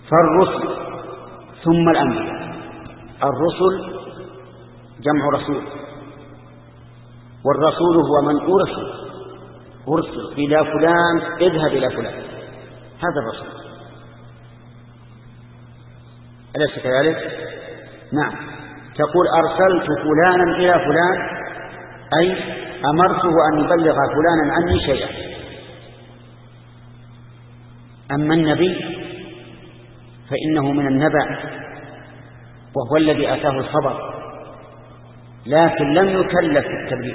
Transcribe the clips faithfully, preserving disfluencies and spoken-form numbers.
فالرسل ثم الأنبياء. الرسل جمع رسول، والرسول هو من أرسل أرسل إلى فلان اذهب إلى فلان، هذا الرسول. أليس كذلك؟ نعم. تقول أرسلت فلانا إلى فلان أي أمرته أن يبلغ فلانا عني شيئا. أما النبي فإنه من النبأ وهو الذي آتاه الخبر، لكن لم يكلف بالتبليغ.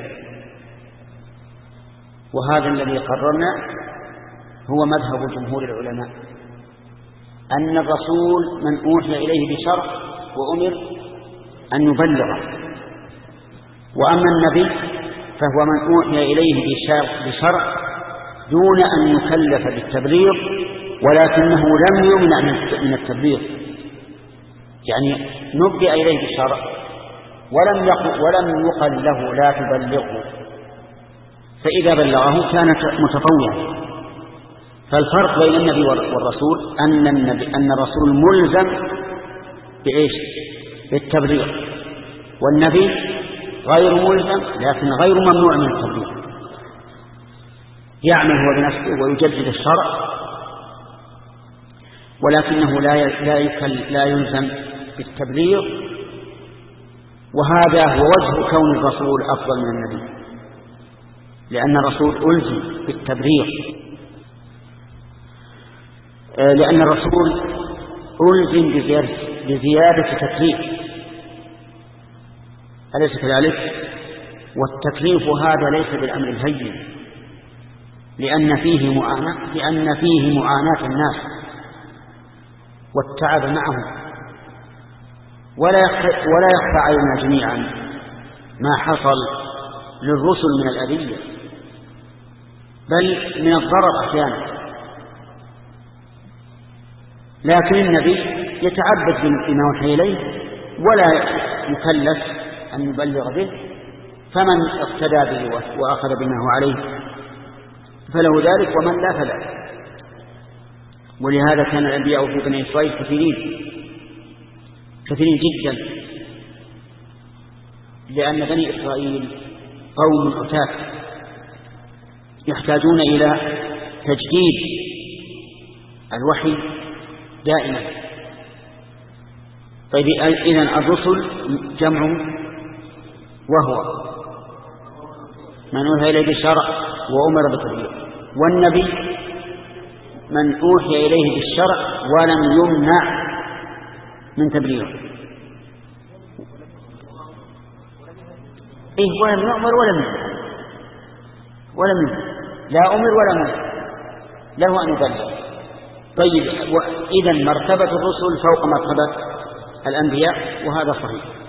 وهذا الذي قررنا هو مذهب جمهور العلماء، أن الرسول من أوحي إليه بشرع وأمر أن يبلغه، وأما النبي فهو من أوحي إليه بشرع دون أن يكلف بالتبليغ، ولكنه لم يمنع من التبليغ، يعني نبئ إليه بالشرع ولم يقل, ولم يقل له لا تبلغه، فإذا بلغه كان متطوعا. فالفرق بين النبي والرسول أن النبي أن الرسول ملزم بإيش؟ بالتبليغ، والنبي غير ملزم لكن غير ممنوع من التبليغ، يعمل هو بنفسه ويجدد الشرع، ولكنه لا لا لا يلزم بالتبليغ. وهذا هو وجه كون الرسول أفضل من النبي، لأن الرسول ألزم بالتبليغ، لأن الرسول ألزم بزيادة تكليف، أليس كذلك؟ والتكليف هذا ليس بالأمر الهين، لأن فيه معاناة لأن فيه معاناة الناس والتعب معهم، ولا يخفى ولا يخفى علينا جميعا ما حصل للرسل من الأذية بل من الضرر أحيانا، لكن النبي يتعبد بما وحي إليه ولا يكلف أن يبلغ به، فمن اقتدى به وأخذ بما هو عليه فله ذلك، ومن لا فلا. ولهذا كان الأنبياء في بني إسرائيل كثيرين كثيرين جدا، لأن بني إسرائيل قوم عتاة يحتاجون إلى تجديد الوحي دائما. طيب إذن الرسل جمع وهو من أوحي إليه بالشرع وأمر بالتبليغ، والنبي من أوحي إليه بالشرع ولم يمنع من تبليغه. إيه ولم يؤمر ولم يمنع ولم يمنع لا أمر ولا منع، له أن يبلغ. طيب إذن مرتبة الرسل فوق مرتبة الأنبياء، وهذا صحيح.